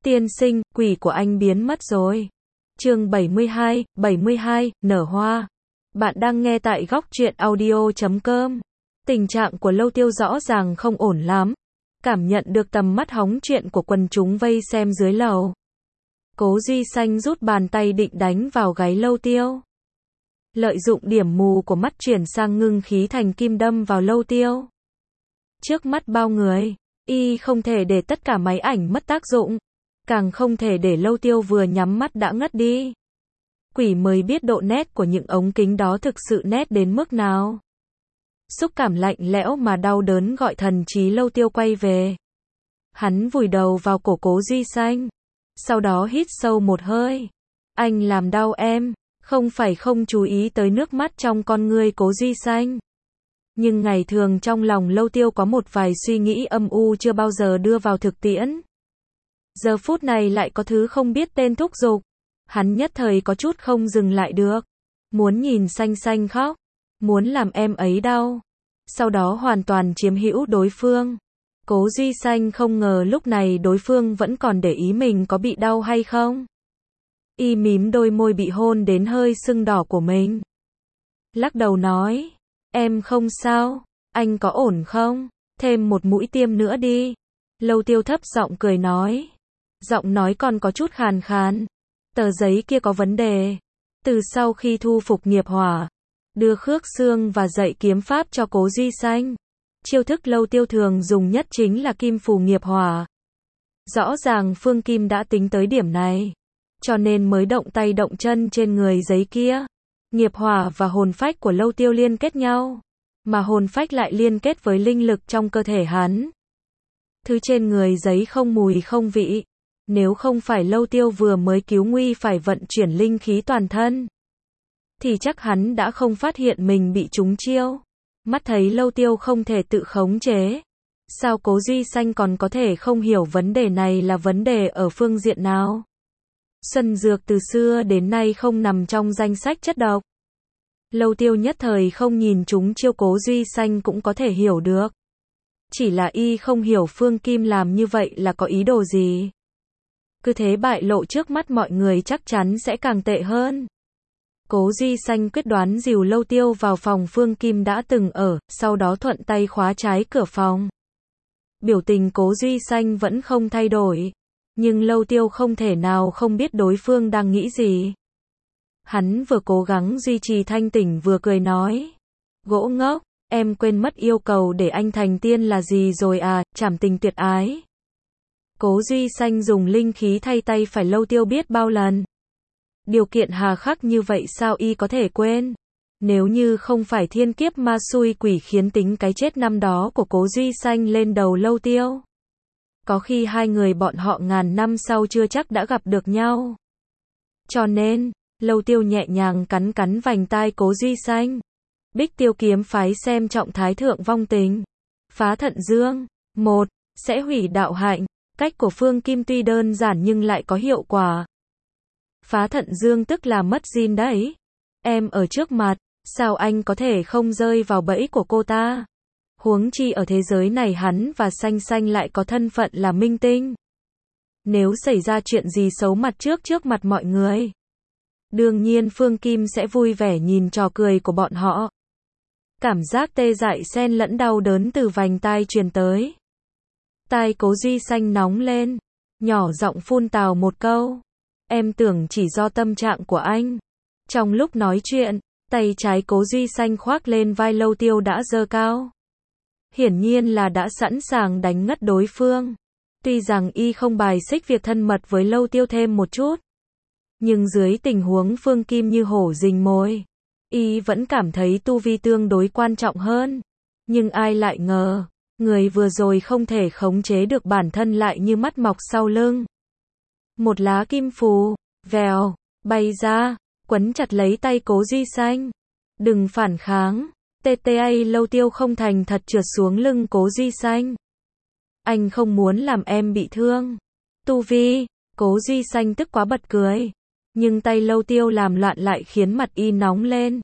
Tiên sinh, quỷ của anh biến mất rồi. Chương 72, nở hoa. Bạn đang nghe tại góc truyện audio.com. Tình trạng của Lâu Tiêu rõ ràng không ổn lắm. Cảm nhận được tầm mắt hóng chuyện của quần chúng vây xem dưới lầu. Cố Duy Xanh rút bàn tay định đánh vào gáy Lâu Tiêu. Lợi dụng điểm mù của mắt chuyển sang ngưng khí thành kim đâm vào Lâu Tiêu. Trước mắt bao người, y không thể để tất cả máy ảnh mất tác dụng. Càng không thể để Lâu Tiêu vừa nhắm mắt đã ngất đi. Quỷ mới biết độ nét của những ống kính đó thực sự nét đến mức nào. Xúc cảm lạnh lẽo mà đau đớn gọi thần trí Lâu Tiêu quay về. Hắn vùi đầu vào cổ Cố Duy Xanh. Sau đó hít sâu một hơi. Anh làm đau em, không phải không chú ý tới nước mắt trong con ngươi Cố Duy Xanh. Nhưng ngày thường trong lòng Lâu Tiêu có một vài suy nghĩ âm u chưa bao giờ đưa vào thực tiễn. Giờ phút này lại có thứ không biết tên thúc giục. Hắn nhất thời có chút không dừng lại được. Muốn nhìn Xanh Xanh khóc. Muốn làm em ấy đau. Sau đó hoàn toàn chiếm hữu đối phương. Cố Duy Xanh không ngờ lúc này đối phương vẫn còn để ý mình có bị đau hay không. Y mím đôi môi bị hôn đến hơi sưng đỏ của mình. Lắc đầu nói. Em không sao. Anh có ổn không? Thêm một mũi tiêm nữa đi. Lâu Tiêu thấp giọng cười nói. Giọng nói còn có chút khàn khàn. Tờ giấy kia có vấn đề. Từ sau khi thu phục nghiệp hỏa, đưa khước xương và dạy kiếm pháp cho Cố Duy Xanh, chiêu thức Lâu Tiêu thường dùng nhất chính là kim phù nghiệp hỏa. Rõ ràng Phương Kim đã tính tới điểm này, cho nên mới động tay động chân trên người giấy kia. Nghiệp hỏa và hồn phách của Lâu Tiêu liên kết nhau, mà hồn phách lại liên kết với linh lực trong cơ thể hắn. Thứ trên người giấy không mùi không vị. Nếu không phải Lâu Tiêu vừa mới cứu nguy phải vận chuyển linh khí toàn thân, thì chắc hắn đã không phát hiện mình bị trúng chiêu. Mắt thấy Lâu Tiêu không thể tự khống chế. Sao Cố Duy Xanh còn có thể không hiểu vấn đề này là vấn đề ở phương diện nào? Xuân dược từ xưa đến nay không nằm trong danh sách chất độc. Lâu Tiêu nhất thời không nhìn trúng chiêu Cố Duy Xanh cũng có thể hiểu được. Chỉ là y không hiểu Phương Kim làm như vậy là có ý đồ gì. Cứ thế bại lộ trước mắt mọi người chắc chắn sẽ càng tệ hơn. Cố Duy Xanh quyết đoán dìu Lâu Tiêu vào phòng Phương Kim đã từng ở, sau đó thuận tay khóa trái cửa phòng. Biểu tình Cố Duy Xanh vẫn không thay đổi, nhưng Lâu Tiêu không thể nào không biết đối phương đang nghĩ gì. Hắn vừa cố gắng duy trì thanh tỉnh vừa cười nói. Gỗ ngốc, em quên mất yêu cầu để anh thành tiên là gì rồi à, trảm tình tuyệt ái. Cố Duy Xanh dùng linh khí thay tay phải Lâu Tiêu biết bao lần. Điều kiện hà khắc như vậy sao y có thể quên? Nếu như không phải thiên kiếp ma xui quỷ khiến tính cái chết năm đó của Cố Duy Xanh lên đầu Lâu Tiêu, có khi hai người bọn họ ngàn năm sau chưa chắc đã gặp được nhau. Cho nên, Lâu Tiêu nhẹ nhàng cắn cắn vành tai Cố Duy Xanh. Bích Tiêu kiếm phái xem trọng thái thượng vong tình. Phá thận dương. 1. Sẽ hủy đạo hạnh. Cách của Phương Kim tuy đơn giản nhưng lại có hiệu quả. Phá thận dương tức là mất zin đấy. Em ở trước mặt, sao anh có thể không rơi vào bẫy của cô ta? Huống chi ở thế giới này hắn và Xanh Xanh lại có thân phận là minh tinh. Nếu xảy ra chuyện gì xấu mặt trước mặt mọi người, đương nhiên Phương Kim sẽ vui vẻ nhìn trò cười của bọn họ. Cảm giác tê dại xen lẫn đau đớn từ vành tai truyền tới. Tai Cố Duy Xanh nóng lên, nhỏ giọng phun tào một câu. Em tưởng chỉ do tâm trạng của anh. Trong lúc nói chuyện, tay trái Cố Duy Xanh khoác lên vai Lâu Tiêu đã giơ cao. Hiển nhiên là đã sẵn sàng đánh ngất đối phương. Tuy rằng y không bài xích việc thân mật với Lâu Tiêu thêm một chút, nhưng dưới tình huống Phương Kim như hổ rình mồi, y vẫn cảm thấy tu vi tương đối quan trọng hơn. Nhưng ai lại ngờ, người vừa rồi không thể khống chế được bản thân lại như mắt mọc sau lưng. Một lá kim phù, vèo, bay ra, quấn chặt lấy tay Cố Duy Xanh. Đừng phản kháng. TTA Lâu Tiêu không thành thật trượt xuống lưng Cố Duy Xanh. Anh không muốn làm em bị thương. Tu vi. Cố Duy Xanh tức quá bật cười. Nhưng tay Lâu Tiêu làm loạn lại khiến mặt y nóng lên.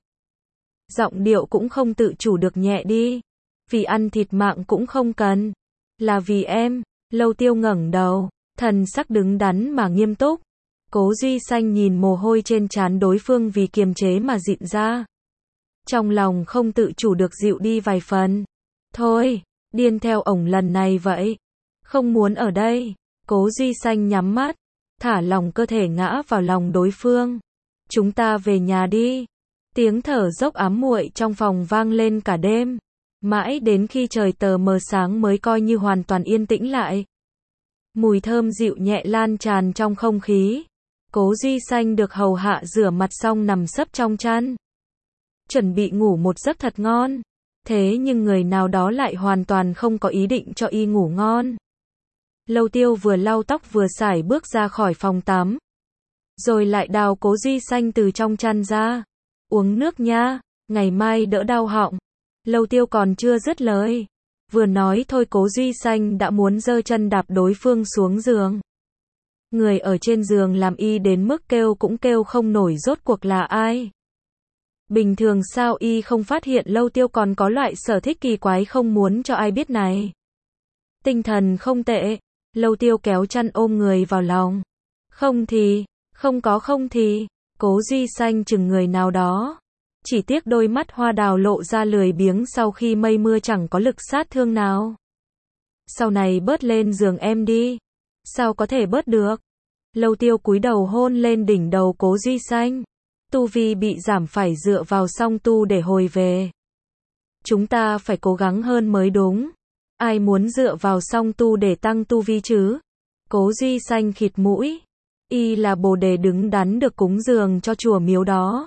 Giọng điệu cũng không tự chủ được nhẹ đi. Vì ăn thịt mạng cũng không cần. Là vì em. Lâu Tiêu ngẩng đầu. Thần sắc đứng đắn mà nghiêm túc. Cố Duy Xanh nhìn mồ hôi trên trán đối phương vì kiềm chế mà dịn ra. Trong lòng không tự chủ được dịu đi vài phần. Thôi, điên theo ổng lần này vậy. Không muốn ở đây. Cố Duy Xanh nhắm mắt, thả lỏng cơ thể ngã vào lòng đối phương. Chúng ta về nhà đi. Tiếng thở dốc ám muội trong phòng vang lên cả đêm. Mãi đến khi trời tờ mờ sáng mới coi như hoàn toàn yên tĩnh lại. Mùi thơm dịu nhẹ lan tràn trong không khí. Cố Duy Xanh được hầu hạ rửa mặt xong nằm sấp trong chăn. Chuẩn bị ngủ một giấc thật ngon. Thế nhưng người nào đó lại hoàn toàn không có ý định cho y ngủ ngon. Lâu Tiêu vừa lau tóc vừa sải bước ra khỏi phòng tắm. Rồi lại đào Cố Duy Xanh từ trong chăn ra. Uống nước nha, ngày mai đỡ đau họng. Lâu Tiêu còn chưa dứt lời. Vừa nói thôi Cố Duy Xanh đã muốn giơ chân đạp đối phương xuống giường. Người ở trên giường làm y đến mức kêu cũng kêu không nổi rốt cuộc là ai. Bình thường sao y không phát hiện Lâu Tiêu còn có loại sở thích kỳ quái không muốn cho ai biết này. Tinh thần không tệ. Lâu Tiêu kéo chăn ôm người vào lòng. Không thì, không thì. Cố Duy Xanh chừng người nào đó. Chỉ tiếc đôi mắt hoa đào lộ ra lười biếng sau khi mây mưa chẳng có lực sát thương nào. Sau này bớt lên giường em đi. Sao có thể bớt được? Lâu Tiêu cúi đầu hôn lên đỉnh đầu Cố Duy Xanh. Tu vi bị giảm phải dựa vào song tu để hồi về. Chúng ta phải cố gắng hơn mới đúng. Ai muốn dựa vào song tu để tăng tu vi chứ? Cố Duy Xanh khịt mũi. Y là bồ đề đứng đắn được cúng dường cho chùa miếu đó.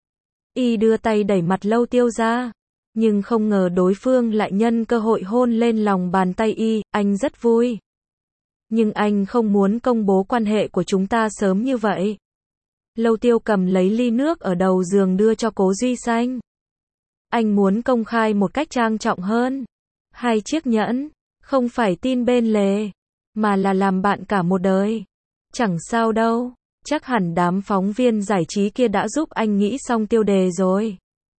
Y đưa tay đẩy mặt Lâu Tiêu ra. Nhưng không ngờ đối phương lại nhân cơ hội hôn lên lòng bàn tay y. Anh rất vui. Nhưng anh không muốn công bố quan hệ của chúng ta sớm như vậy. Lâu Tiêu cầm lấy ly nước ở đầu giường đưa cho Cố Duy Xanh. Anh muốn công khai một cách trang trọng hơn. 2 chiếc nhẫn, không phải tin bên lề, mà là làm bạn cả một đời. Chẳng sao đâu, chắc hẳn đám phóng viên giải trí kia đã giúp anh nghĩ xong tiêu đề rồi.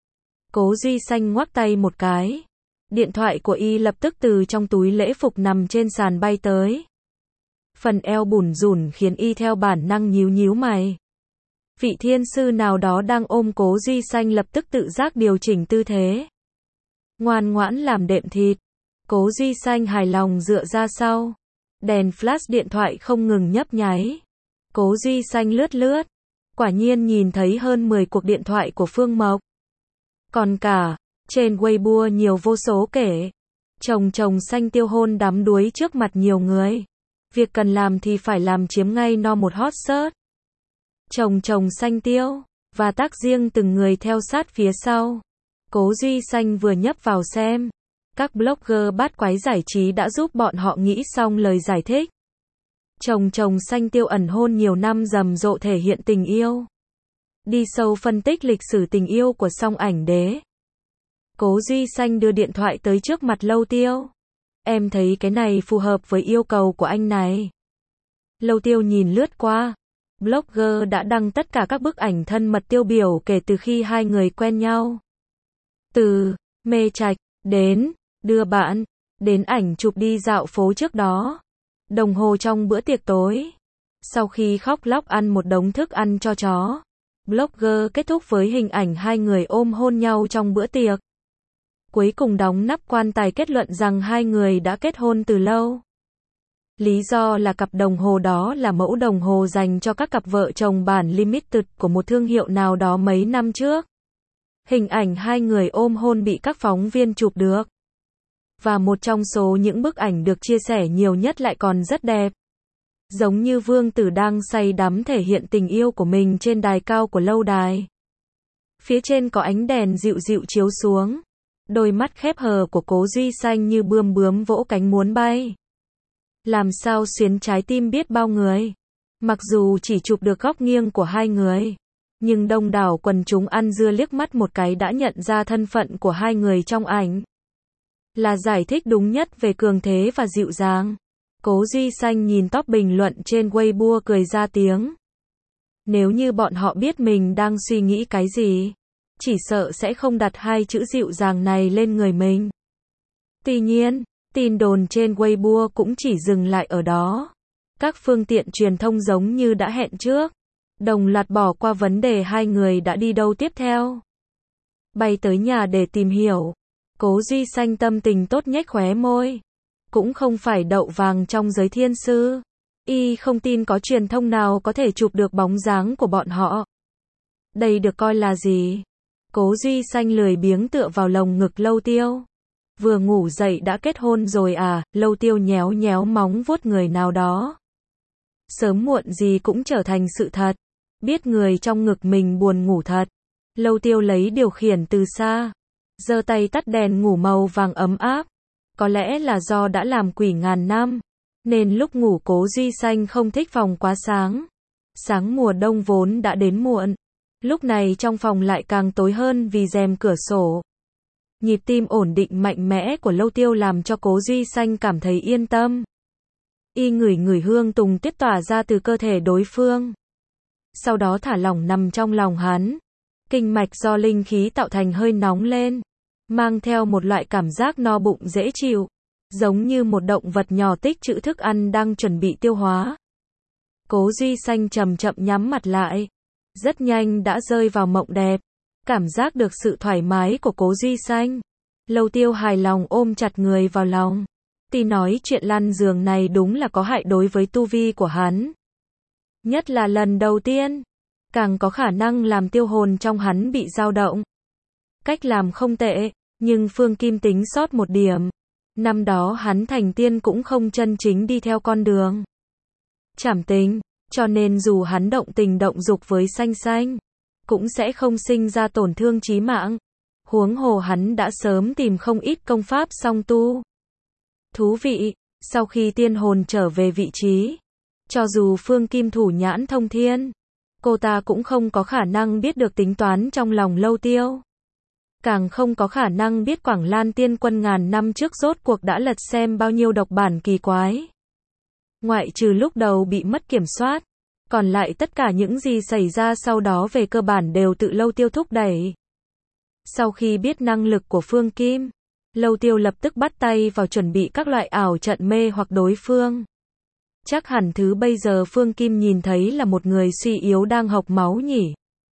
Cố Duy Xanh ngoắc tay một cái. Điện thoại của y lập tức từ trong túi lễ phục nằm trên sàn bay tới. Phần eo bủn rủn khiến y theo bản năng nhíu nhíu mày. Vị thiên sư nào đó đang ôm Cố Duy Xanh lập tức tự giác điều chỉnh tư thế. Ngoan ngoãn làm đệm thịt. Cố Duy Xanh hài lòng dựa ra sau. Đèn flash điện thoại không ngừng nhấp nháy. Cố Duy Xanh lướt lướt. Quả nhiên nhìn thấy hơn 10 cuộc điện thoại của Phương Mộc. Còn cả, trên Weibo nhiều vô số kể. Chồng Xanh Tiêu hôn đắm đuối trước mặt nhiều người. Việc cần làm thì phải làm chiếm ngay no một hot search. Chồng Xanh Tiêu, và tác riêng từng người theo sát phía sau. Cố Duy Xanh vừa nhấp vào xem. Các blogger bát quái giải trí đã giúp bọn họ nghĩ xong lời giải thích. Chồng Xanh Tiêu ẩn hôn nhiều năm rầm rộ thể hiện tình yêu. Đi sâu phân tích lịch sử tình yêu của song ảnh đế. Cố Duy Xanh đưa điện thoại tới trước mặt Lâu Tiêu. Em thấy cái này phù hợp với yêu cầu của anh này. Lâu Tiêu nhìn lướt qua. Blogger đã đăng tất cả các bức ảnh thân mật tiêu biểu kể từ khi hai người quen nhau. Từ mê trạch, đến đưa bạn, đến ảnh chụp đi dạo phố trước đó. Đồng hồ trong bữa tiệc tối. Sau khi khóc lóc ăn một đống thức ăn cho chó. Blogger kết thúc với hình ảnh hai người ôm hôn nhau trong bữa tiệc. Cuối cùng đóng nắp quan tài kết luận rằng hai người đã kết hôn từ lâu. Lý do là cặp đồng hồ đó là mẫu đồng hồ dành cho các cặp vợ chồng bản limited của một thương hiệu nào đó mấy năm trước. Hình ảnh hai người ôm hôn bị các phóng viên chụp được. Và một trong số những bức ảnh được chia sẻ nhiều nhất lại còn rất đẹp. Giống như vương tử đang say đắm thể hiện tình yêu của mình trên đài cao của lâu đài. Phía trên có ánh đèn dịu dịu chiếu xuống. Đôi mắt khép hờ của Cố Duy Xanh như bướm vỗ cánh muốn bay. Làm sao xuyến trái tim biết bao người. Mặc dù chỉ chụp được góc nghiêng của hai người, nhưng đông đảo quần chúng ăn dưa liếc mắt một cái đã nhận ra thân phận của hai người trong ảnh. Là giải thích đúng nhất về cường thế và dịu dàng. Cố Duy Xanh nhìn top bình luận trên Weibo cười ra tiếng. Nếu như bọn họ biết mình đang suy nghĩ cái gì, chỉ sợ sẽ không đặt hai chữ dịu dàng này lên người mình. Tuy nhiên, tin đồn trên Weibo cũng chỉ dừng lại ở đó. Các Các phương tiện truyền thông giống như đã hẹn trước, đồng loạt bỏ qua vấn đề hai người đã đi đâu tiếp theo. Bay tới nhà để tìm hiểu. Cố Duy Xanh tâm tình tốt nhếch khóe môi. Cũng không phải đậu vàng trong giới thiên sư. Y không tin có truyền thông nào có thể chụp được bóng dáng của bọn họ. Đây được coi là gì? Cố Duy Xanh lười biếng tựa vào lồng ngực Lâu Tiêu. Vừa ngủ dậy đã kết hôn rồi à? Lâu Tiêu nhéo nhéo móng vuốt người nào đó. Sớm muộn gì cũng trở thành sự thật. Biết người trong ngực mình buồn ngủ thật. Lâu Tiêu lấy điều khiển từ xa. Giơ tay tắt đèn ngủ màu vàng ấm áp. Có lẽ là do đã làm quỷ ngàn năm, nên lúc ngủ Cố Duy Xanh không thích phòng quá sáng. Sáng mùa đông vốn đã đến muộn. Lúc này trong phòng lại càng tối hơn vì rèm cửa sổ. Nhịp tim ổn định mạnh mẽ của Lâu Tiêu làm cho Cố Duy Xanh cảm thấy yên tâm. Y ngửi ngửi hương tùng tiết tỏa ra từ cơ thể đối phương. Sau đó thả lỏng nằm trong lòng hắn. Kinh mạch do linh khí tạo thành hơi nóng lên, mang theo một loại cảm giác no bụng dễ chịu, giống như một động vật nhỏ tích trữ thức ăn đang chuẩn bị tiêu hóa. Cố Duy Xanh chậm chậm nhắm mặt lại, rất nhanh đã rơi vào mộng đẹp. Cảm giác được sự thoải mái của Cố Duy Xanh, Lâu Tiêu hài lòng ôm chặt người vào lòng. Tí nói chuyện lăn giường này đúng là có hại đối với tu vi của hắn. Nhất là lần đầu tiên, càng có khả năng làm tiêu hồn trong hắn bị dao động. Cách làm không tệ, nhưng Phương Kim tính sót một điểm. Năm đó hắn thành tiên cũng không chân chính đi theo con đường trảm tình, cho nên dù hắn động tình động dục với Xanh Xanh, cũng sẽ không sinh ra tổn thương chí mạng. Huống hồ hắn đã sớm tìm không ít công pháp song tu. Thú vị, sau khi tiên hồn trở về vị trí, cho dù Phương Kim thủ nhãn thông thiên, cô ta cũng không có khả năng biết được tính toán trong lòng Lâu Tiêu. Càng không có khả năng biết Quảng Lan Tiên Quân ngàn năm trước rốt cuộc đã lật xem bao nhiêu độc bản kỳ quái. Ngoại trừ lúc đầu bị mất kiểm soát, còn lại tất cả những gì xảy ra sau đó về cơ bản đều tự Lâu Tiêu thúc đẩy. Sau khi biết năng lực của Phương Kim, Lâu Tiêu lập tức bắt tay vào chuẩn bị các loại ảo trận mê hoặc đối phương. Chắc hẳn thứ bây giờ Phương Kim nhìn thấy là một người suy yếu đang hộc máu nhỉ.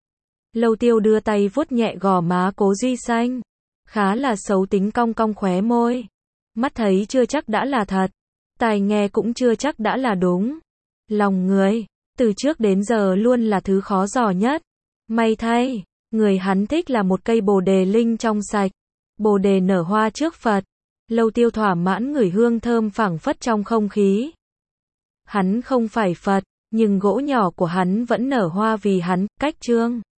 Lâu Tiêu đưa tay vuốt nhẹ gò má Cố Duy Xanh. Khá là xấu tính cong cong khóe môi. Mắt thấy chưa chắc đã là thật. Tai nghe cũng chưa chắc đã là đúng. Lòng người, từ trước đến giờ luôn là thứ khó dò nhất. May thay, người hắn thích là một cây bồ đề linh trong sạch. Bồ đề nở hoa trước Phật. Lâu Tiêu thỏa mãn ngửi hương thơm phảng phất trong không khí. Hắn không phải Phật, nhưng gỗ nhỏ của hắn vẫn nở hoa vì hắn, cách chương.